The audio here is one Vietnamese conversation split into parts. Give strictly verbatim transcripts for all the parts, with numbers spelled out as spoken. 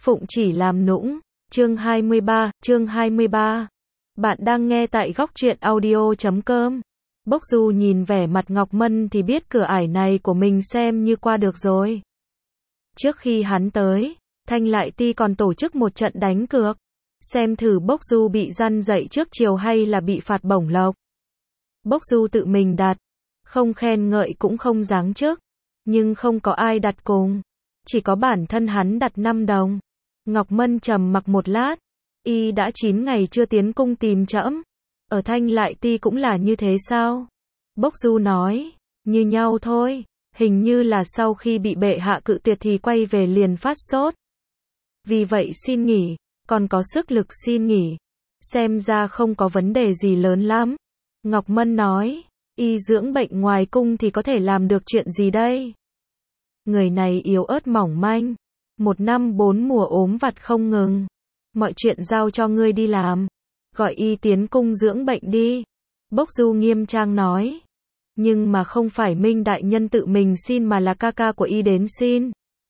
Phụng chỉ làm nũng. Chương hai mươi ba, chương hai mươi ba. Bạn đang nghe tại góc truyện audio chấm com. Bốc Du nhìn vẻ mặt Ngọc Mân thì biết cửa ải này của mình xem như qua được rồi. Trước khi hắn tới, Thanh Lại Ti còn tổ chức một trận đánh cược. Xem thử Bốc Du bị răn dạy trước chiều hay là bị phạt bổng lộc. Bốc Du tự mình đặt. Không khen ngợi cũng không giáng chức. Nhưng không có ai đặt cùng. Chỉ có bản thân hắn đặt năm đồng. Ngọc Mân trầm mặc một lát. Y đã chín ngày chưa tiến cung tìm trẫm. Ở Thanh Lại Ti cũng là như thế sao? Bốc Du nói. Như nhau thôi. Hình như là sau khi bị bệ hạ cự tuyệt thì quay về liền phát sốt. Vì vậy xin nghỉ. Còn có sức lực xin nghỉ. Xem ra không có vấn đề gì lớn lắm. Ngọc Mân nói. Y dưỡng bệnh ngoài cung thì có thể làm được chuyện gì đây? Người này yếu ớt mỏng manh. Một năm bốn mùa ốm vặt không ngừng. Mọi chuyện giao cho ngươi đi làm. Gọi y tiến cung dưỡng bệnh đi. Bốc Du nghiêm trang nói. Nhưng mà không phải Minh đại nhân tự mình xin mà là ca ca của y đến xin.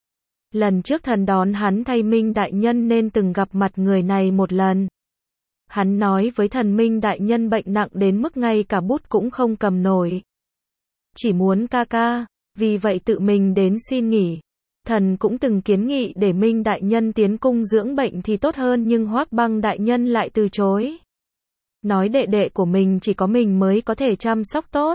Lần trước thần đón hắn thay Minh đại nhân nên từng gặp mặt người này một lần. Hắn nói với thần Minh đại nhân bệnh nặng đến mức ngay cả bút cũng không cầm nổi. Chỉ muốn ca ca, vì vậy tự mình đến xin nghỉ. Thần cũng từng kiến nghị để Minh đại nhân tiến cung dưỡng bệnh thì tốt hơn nhưng Hoắc Băng đại nhân lại từ chối. Nói đệ đệ của mình chỉ có mình mới có thể chăm sóc tốt.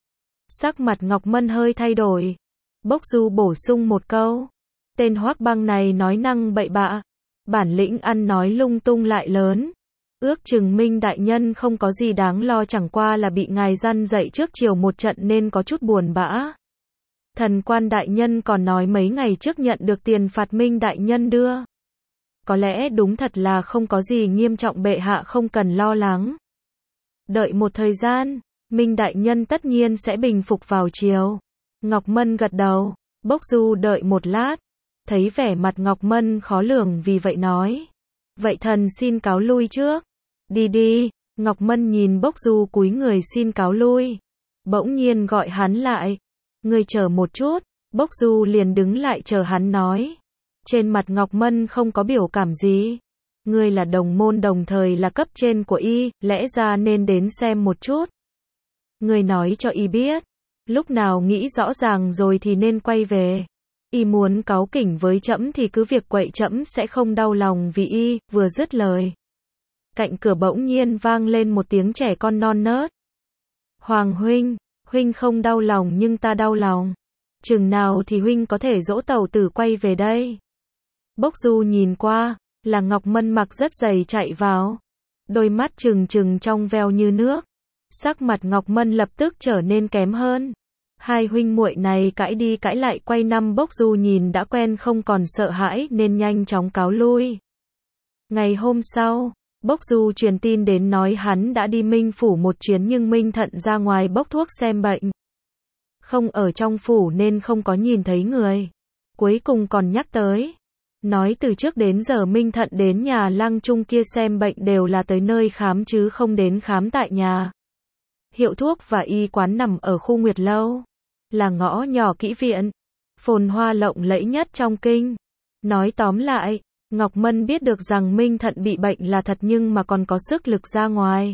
Sắc mặt Ngọc Mân hơi thay đổi. Bốc Du bổ sung một câu. Tên Hoắc Băng này nói năng bậy bạ. Bản lĩnh ăn nói lung tung lại lớn. Ước chừng Minh đại nhân không có gì đáng lo, chẳng qua là bị ngài răn dạy trước chiều một trận nên có chút buồn bã. Thần quan đại nhân còn nói mấy ngày trước nhận được tiền phạt Minh đại nhân đưa. Có lẽ đúng thật là không có gì nghiêm trọng, bệ hạ không cần lo lắng. Đợi một thời gian, Minh đại nhân tất nhiên sẽ bình phục vào chiều. Ngọc Mân gật đầu. Bốc Du đợi một lát. Thấy vẻ mặt Ngọc Mân khó lường vì vậy nói. Vậy thần xin cáo lui trước. Đi đi. Ngọc Mân nhìn Bốc Du cúi người xin cáo lui. Bỗng nhiên gọi hắn lại. Ngươi chờ một chút. Bốc Du liền đứng lại chờ hắn nói. Trên mặt Ngọc Mân không có biểu cảm gì. Ngươi là đồng môn đồng thời là cấp trên của y, lẽ ra nên đến xem một chút. Ngươi nói cho y biết. Lúc nào nghĩ rõ ràng rồi thì nên quay về. Y muốn cáu kỉnh với trẫm thì cứ việc quậy, trẫm sẽ không đau lòng vì y. Vừa dứt lời, cạnh cửa bỗng nhiên vang lên một tiếng trẻ con non nớt. Hoàng huynh, huynh không đau lòng nhưng ta đau lòng. Chừng nào thì huynh có thể dỗ tẩu tử quay về đây? Bốc Du nhìn qua, là Ngọc Mân mặc rất dày chạy vào. Đôi mắt trừng trừng trong veo như nước. Sắc mặt Ngọc Mân lập tức trở nên kém hơn. Hai huynh muội này cãi đi cãi lại quay năm, Bốc Du nhìn đã quen không còn sợ hãi nên nhanh chóng cáo lui. Ngày hôm sau, Bốc Du truyền tin đến nói hắn đã đi Minh phủ một chuyến nhưng Minh Thận ra ngoài bốc thuốc xem bệnh. Không ở trong phủ nên không có nhìn thấy người. Cuối cùng còn nhắc tới. Nói từ trước đến giờ Minh Thận đến nhà Lăng Trung kia xem bệnh đều là tới nơi khám chứ không đến khám tại nhà. Hiệu thuốc và y quán nằm ở khu Nguyệt Lâu. Là ngõ nhỏ kỹ viện. Phồn hoa lộng lẫy nhất trong kinh. Nói tóm lại, Ngọc Mân biết được rằng Minh Thận bị bệnh là thật nhưng mà còn có sức lực ra ngoài.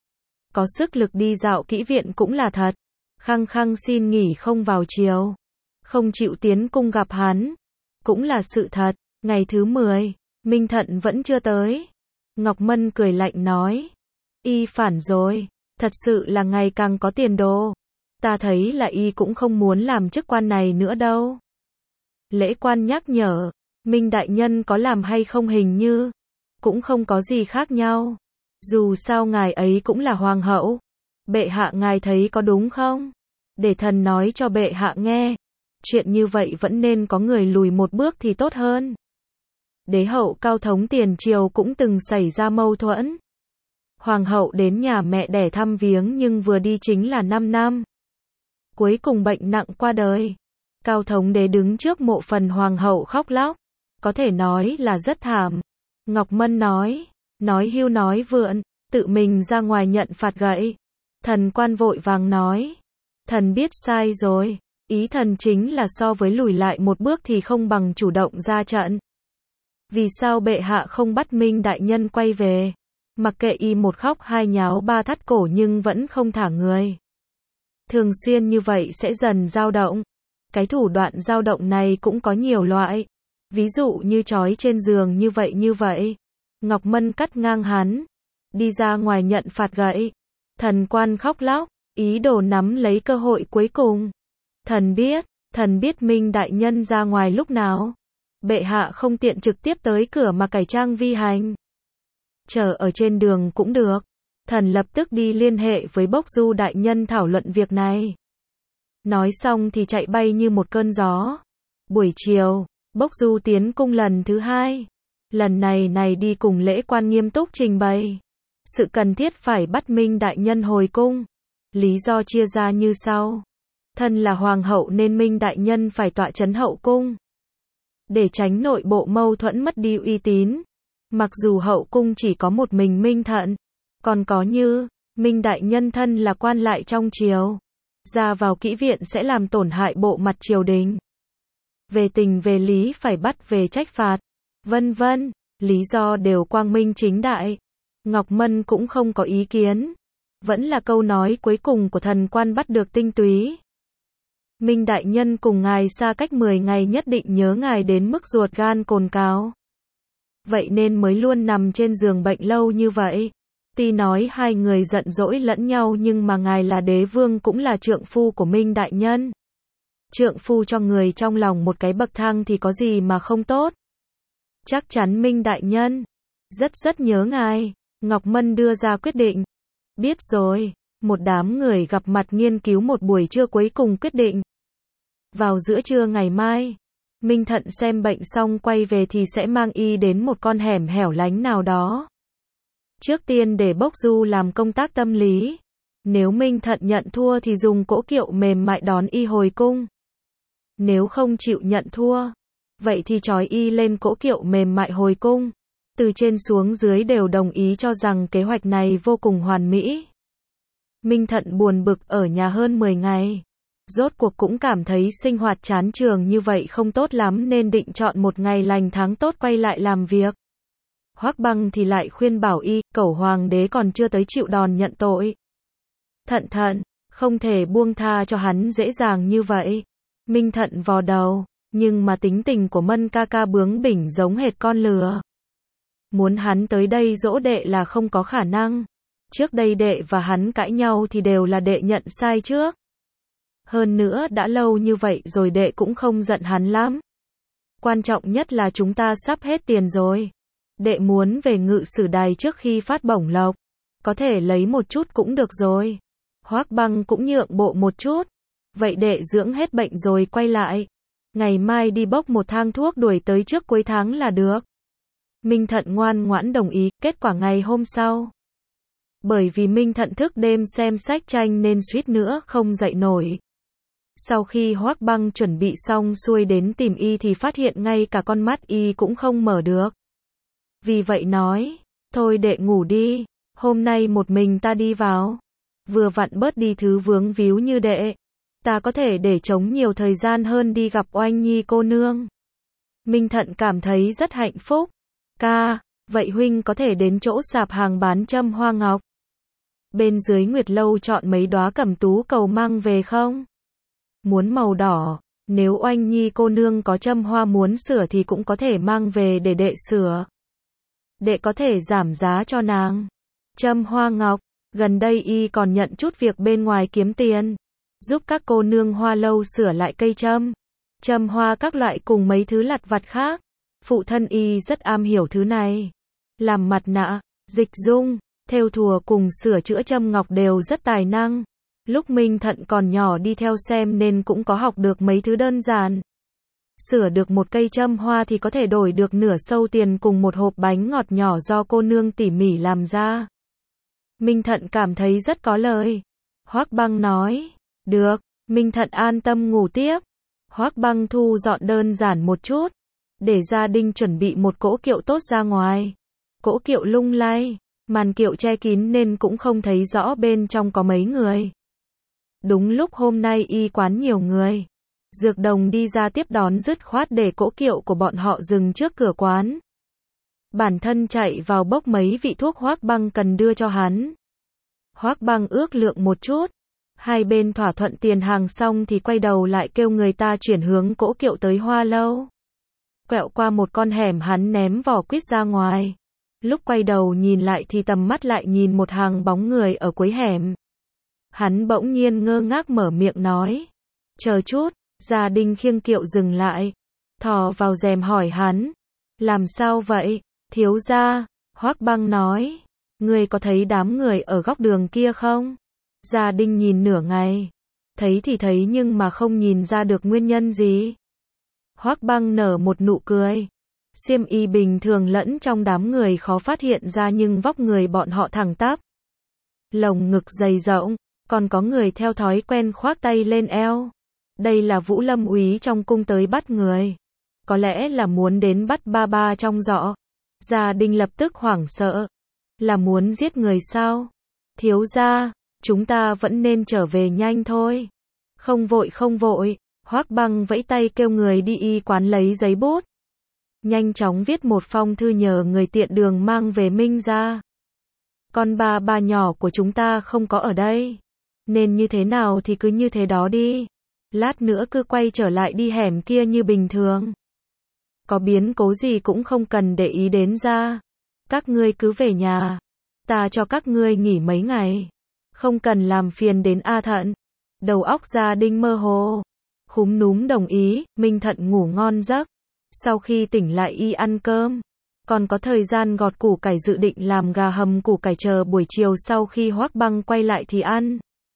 Có sức lực đi dạo kỹ viện cũng là thật. Khăng khăng xin nghỉ không vào chiều. Không chịu tiến cung gặp hắn. Cũng là sự thật. Ngày thứ mười, Minh Thận vẫn chưa tới. Ngọc Mân cười lạnh nói. Y phản rồi. Thật sự là ngày càng có tiền đồ. Ta thấy là y cũng không muốn làm chức quan này nữa đâu. Lễ quan nhắc nhở. Minh đại nhân có làm hay không hình như cũng không có gì khác nhau. Dù sao ngài ấy cũng là hoàng hậu. Bệ hạ ngài thấy có đúng không? Để thần nói cho bệ hạ nghe. Chuyện như vậy vẫn nên có người lùi một bước thì tốt hơn. Đế hậu Cao Thống tiền triều cũng từng xảy ra mâu thuẫn. Hoàng hậu đến nhà mẹ đẻ thăm viếng nhưng vừa đi chính là năm năm. Cuối cùng bệnh nặng qua đời. Cao Thống đế đứng trước mộ phần hoàng hậu khóc lóc. Có thể nói là rất thảm. Ngọc Mân nói. Nói hưu nói vượn. Tự mình ra ngoài nhận phạt gậy. Thần quan vội vàng nói. Thần biết sai rồi. Ý thần chính là so với lùi lại một bước thì không bằng chủ động ra trận. Vì sao bệ hạ không bắt Minh đại nhân quay về? Mặc kệ y một khóc hai nháo ba thắt cổ nhưng vẫn không thả người. Thường xuyên như vậy sẽ dần dao động. Cái thủ đoạn dao động này cũng có nhiều loại. Ví dụ như trói trên giường như vậy như vậy. Ngọc Mân cắt ngang hắn. Đi ra ngoài nhận phạt gậy. Thần quan khóc lóc, ý đồ nắm lấy cơ hội cuối cùng. Thần biết, thần biết Minh đại nhân ra ngoài lúc nào. Bệ hạ không tiện trực tiếp tới cửa mà cải trang vi hành. Chờ ở trên đường cũng được. Thần lập tức đi liên hệ với Bốc Du đại nhân thảo luận việc này. Nói xong thì chạy bay như một cơn gió. Buổi chiều, Bốc Du tiến cung lần thứ hai. Lần này này đi cùng lễ quan nghiêm túc trình bày sự cần thiết phải bắt Minh đại nhân hồi cung. Lý do chia ra như sau. Thân là hoàng hậu nên Minh đại nhân phải tọa trấn hậu cung. Để tránh nội bộ mâu thuẫn mất đi uy tín. Mặc dù hậu cung chỉ có một mình Minh Thận, còn có như, Minh đại nhân thân là quan lại trong triều. Ra vào kỹ viện sẽ làm tổn hại bộ mặt triều đình. Về tình về lý phải bắt về trách phạt. Vân vân, lý do đều quang minh chính đại. Ngọc Mân cũng không có ý kiến. Vẫn là câu nói cuối cùng của thần quan bắt được tinh túy. Minh đại nhân cùng ngài xa cách mười ngày nhất định nhớ ngài đến mức ruột gan cồn cào. Vậy nên mới luôn nằm trên giường bệnh lâu như vậy. Tuy nói hai người giận dỗi lẫn nhau nhưng mà ngài là đế vương cũng là trượng phu của Minh đại nhân. Trượng phu cho người trong lòng một cái bậc thang thì có gì mà không tốt. Chắc chắn Minh đại nhân rất rất nhớ ngài. Ngọc Mân đưa ra quyết định. Biết rồi, một đám người gặp mặt nghiên cứu một buổi trưa cuối cùng quyết định. Vào giữa trưa ngày mai, Minh Thận xem bệnh xong quay về thì sẽ mang y đến một con hẻm hẻo lánh nào đó. Trước tiên để Bốc Du làm công tác tâm lý. Nếu Minh Thận nhận thua thì dùng cỗ kiệu mềm mại đón y hồi cung. Nếu không chịu nhận thua, vậy thì trói y lên cỗ kiệu mềm mại hồi cung. Từ trên xuống dưới đều đồng ý cho rằng kế hoạch này vô cùng hoàn mỹ. Minh Thận buồn bực ở nhà hơn mười ngày. Rốt cuộc cũng cảm thấy sinh hoạt chán trường như vậy không tốt lắm nên định chọn một ngày lành tháng tốt quay lại làm việc. Hoắc Băng thì lại khuyên bảo y, cẩu hoàng đế còn chưa tới chịu đòn nhận tội. Thận thận, không thể buông tha cho hắn dễ dàng như vậy. Minh Thận vò đầu, nhưng mà tính tình của Mân ca ca bướng bỉnh giống hệt con lừa. Muốn hắn tới đây dỗ đệ là không có khả năng. Trước đây đệ và hắn cãi nhau thì đều là đệ nhận sai trước. Hơn nữa đã lâu như vậy rồi đệ cũng không giận hắn lắm. Quan trọng nhất là chúng ta sắp hết tiền rồi. Đệ muốn về Ngự Sử Đài trước khi phát bổng lộc. Có thể lấy một chút cũng được rồi. Hoắc Băng cũng nhượng bộ một chút. Vậy đệ dưỡng hết bệnh rồi quay lại. Ngày mai đi bốc một thang thuốc đuổi tới trước cuối tháng là được. Minh Thận ngoan ngoãn đồng ý, kết quả ngày hôm sau. Bởi vì Minh Thận thức đêm xem sách tranh nên suýt nữa không dậy nổi. Sau khi Hoắc Băng chuẩn bị xong xuôi đến tìm y thì phát hiện ngay cả con mắt y cũng không mở được. Vì vậy nói, thôi đệ ngủ đi, hôm nay một mình ta đi vào. Vừa vặn bớt đi thứ vướng víu như đệ. Ta có thể để trống nhiều thời gian hơn đi gặp Oanh Nhi cô nương. Minh Thận cảm thấy rất hạnh phúc. Ca, vậy huynh có thể đến chỗ sạp hàng bán châm hoa ngọc. Bên dưới Nguyệt Lâu chọn mấy đóa cẩm tú cầu mang về không? Muốn màu đỏ, nếu Oanh Nhi cô nương có châm hoa muốn sửa thì cũng có thể mang về để đệ sửa. Đệ có thể giảm giá cho nàng. Châm hoa ngọc, gần đây y còn nhận chút việc bên ngoài kiếm tiền. Giúp các cô nương hoa lâu sửa lại cây châm. Châm hoa các loại cùng mấy thứ lặt vặt khác. Phụ thân y rất am hiểu thứ này. Làm mặt nạ, dịch dung, thêu thùa cùng sửa chữa châm ngọc đều rất tài năng. Lúc Minh Thận còn nhỏ đi theo xem nên cũng có học được mấy thứ đơn giản. Sửa được một cây châm hoa thì có thể đổi được nửa sâu tiền cùng một hộp bánh ngọt nhỏ do cô nương tỉ mỉ làm ra. Minh Thận cảm thấy rất có lời. Hoắc Băng nói, được, Minh Thận an tâm ngủ tiếp. Hoắc Băng thu dọn đơn giản một chút, để gia đình chuẩn bị một cỗ kiệu tốt ra ngoài. Cỗ kiệu lung lay, màn kiệu che kín nên cũng không thấy rõ bên trong có mấy người. Đúng lúc hôm nay y quán nhiều người. Dược Đồng đi ra tiếp đón dứt khoát để cỗ kiệu của bọn họ dừng trước cửa quán. bản thân chạy vào bốc mấy vị thuốc Hoắc Băng cần đưa cho hắn. Hoắc Băng ước lượng một chút, hai bên thỏa thuận tiền hàng xong thì quay đầu lại kêu người ta chuyển hướng cỗ kiệu tới Hoa Lâu. Quẹo qua một con hẻm hắn ném vỏ quýt ra ngoài. Lúc quay đầu nhìn lại thì tầm mắt lại nhìn một hàng bóng người ở cuối hẻm. Hắn bỗng nhiên ngơ ngác mở miệng nói. Chờ chút, Gia Đình khiêng kiệu dừng lại. Thò vào rèm hỏi hắn. Làm sao vậy, thiếu gia? Hoắc Băng nói. Ngươi có thấy đám người ở góc đường kia không? Gia Đình nhìn nửa ngày. Thấy thì thấy nhưng mà không nhìn ra được nguyên nhân gì. Hoắc Băng nở một nụ cười. Xiêm y bình thường lẫn trong đám người khó phát hiện ra nhưng vóc người bọn họ thẳng tắp. Lồng ngực dày rộng, còn có người theo thói quen khoác tay lên eo. Đây là Vũ Lâm úy trong cung tới bắt người. Có lẽ là muốn đến bắt ba ba trong giỏ. Gia Đình lập tức hoảng sợ. Là muốn giết người sao? Thiếu gia, chúng ta vẫn nên trở về nhanh thôi. Không vội không vội. Hoắc Băng vẫy tay kêu người đi y quán lấy giấy bút. Nhanh chóng viết một phong thư nhờ người tiện đường mang về Minh gia. Con ba ba nhỏ của chúng ta không có ở đây. Nên như thế nào thì cứ như thế đó đi. Lát nữa cứ quay trở lại đi hẻm kia như bình thường. Có biến cố gì cũng không cần để ý đến ra. Các ngươi cứ về nhà. Ta cho các ngươi nghỉ mấy ngày. Không cần làm phiền đến A Thận. Đầu óc Gia Đình mơ hồ. Khúm núm đồng ý, Minh Thận ngủ ngon giấc. Sau khi tỉnh lại y ăn cơm. Còn có thời gian gọt củ cải dự định làm gà hầm củ cải chờ buổi chiều sau khi Hoắc Băng quay lại thì ăn.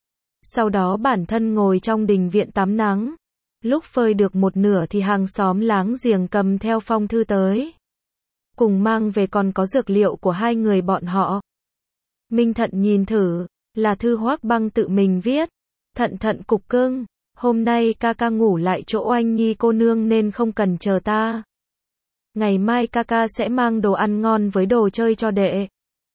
Sau đó bản thân ngồi trong đình viện tắm nắng. Lúc phơi được một nửa thì hàng xóm láng giềng cầm theo phong thư tới. Cùng mang về còn có dược liệu của hai người bọn họ. Minh Thận nhìn thử, là thư Hoắc Băng tự mình viết. Thận thận cục cưng, hôm nay ca ca ngủ lại chỗ Oanh Nhi cô nương nên không cần chờ ta. Ngày mai ca ca sẽ mang đồ ăn ngon với đồ chơi cho đệ.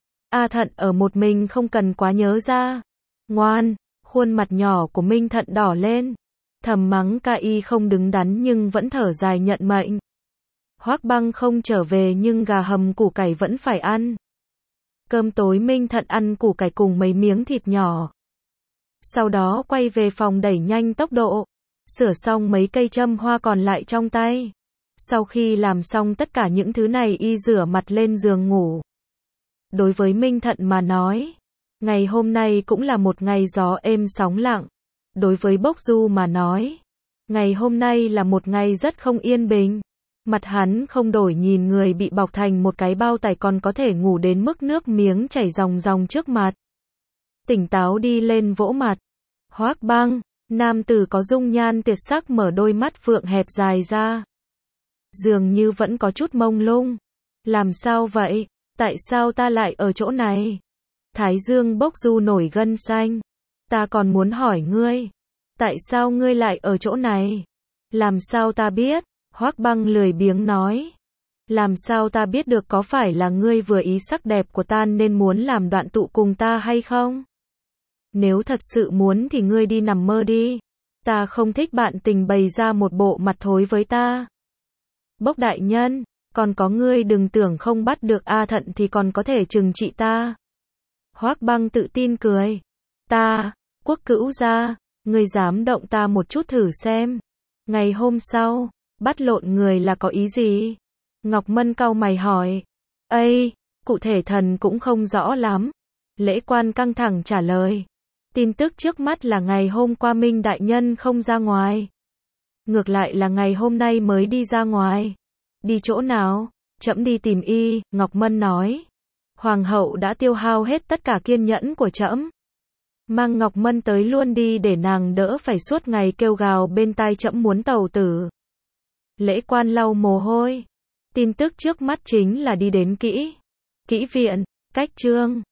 A Thận ở một mình không cần quá nhớ ra. Ngoan, khuôn mặt nhỏ của Minh Thận đỏ lên. Thầm mắng ca y không đứng đắn nhưng vẫn thở dài nhận mệnh. Hoắc Băng không trở về nhưng gà hầm củ cải vẫn phải ăn. Cơm tối Minh Thận ăn củ cải cùng mấy miếng thịt nhỏ. Sau đó quay về phòng đẩy nhanh tốc độ. Sửa xong mấy cây châm hoa còn lại trong tay. Sau khi làm xong tất cả những thứ này y rửa mặt lên giường ngủ. Đối với Minh Thận mà nói, ngày hôm nay cũng là một ngày gió êm sóng lặng. Đối với Bốc Du mà nói, ngày hôm nay là một ngày rất không yên bình. Mặt hắn không đổi nhìn người bị bọc thành một cái bao tải còn có thể ngủ đến mức nước miếng chảy ròng ròng trước mặt. Tỉnh táo đi lên vỗ mặt. Hoắc Băng, nam tử có dung nhan tuyệt sắc mở đôi mắt phượng hẹp dài ra. Dường như vẫn có chút mông lung. Làm sao vậy? Tại sao ta lại ở chỗ này? Thái dương Bốc Du nổi gân xanh. Ta còn muốn hỏi ngươi. Tại sao ngươi lại ở chỗ này? Làm sao ta biết? Hoắc Băng lười biếng nói. Làm sao ta biết được có phải là ngươi vừa ý sắc đẹp của ta nên muốn làm đoạn tụ cùng ta hay không? Nếu thật sự muốn thì ngươi đi nằm mơ đi. Ta không thích bạn tình bày ra một bộ mặt thối với ta. Bốc đại nhân, còn có ngươi đừng tưởng không bắt được A Thận thì còn có thể trừng trị ta. Hoắc Băng tự tin cười. Ta, Quốc Cữu gia, ngươi dám động ta một chút thử xem. Ngày hôm sau, bắt lộn người là có ý gì? Ngọc Mân cau mày hỏi. Ây, cụ thể thần cũng không rõ lắm. Lễ quan căng thẳng trả lời. Tin tức trước mắt là ngày hôm qua Minh đại nhân không ra ngoài. Ngược lại là ngày hôm nay mới đi ra ngoài. Đi chỗ nào? Trẫm đi tìm y, Ngọc Mân nói. Hoàng hậu đã tiêu hao hết tất cả kiên nhẫn của trẫm. Mang Ngọc Mân tới luôn đi để nàng đỡ phải suốt ngày kêu gào bên tai trẫm muốn tàu tử. Lễ quan lau mồ hôi. Tin tức trước mắt chính là đi đến kỹ. Kỹ viện, cách trương.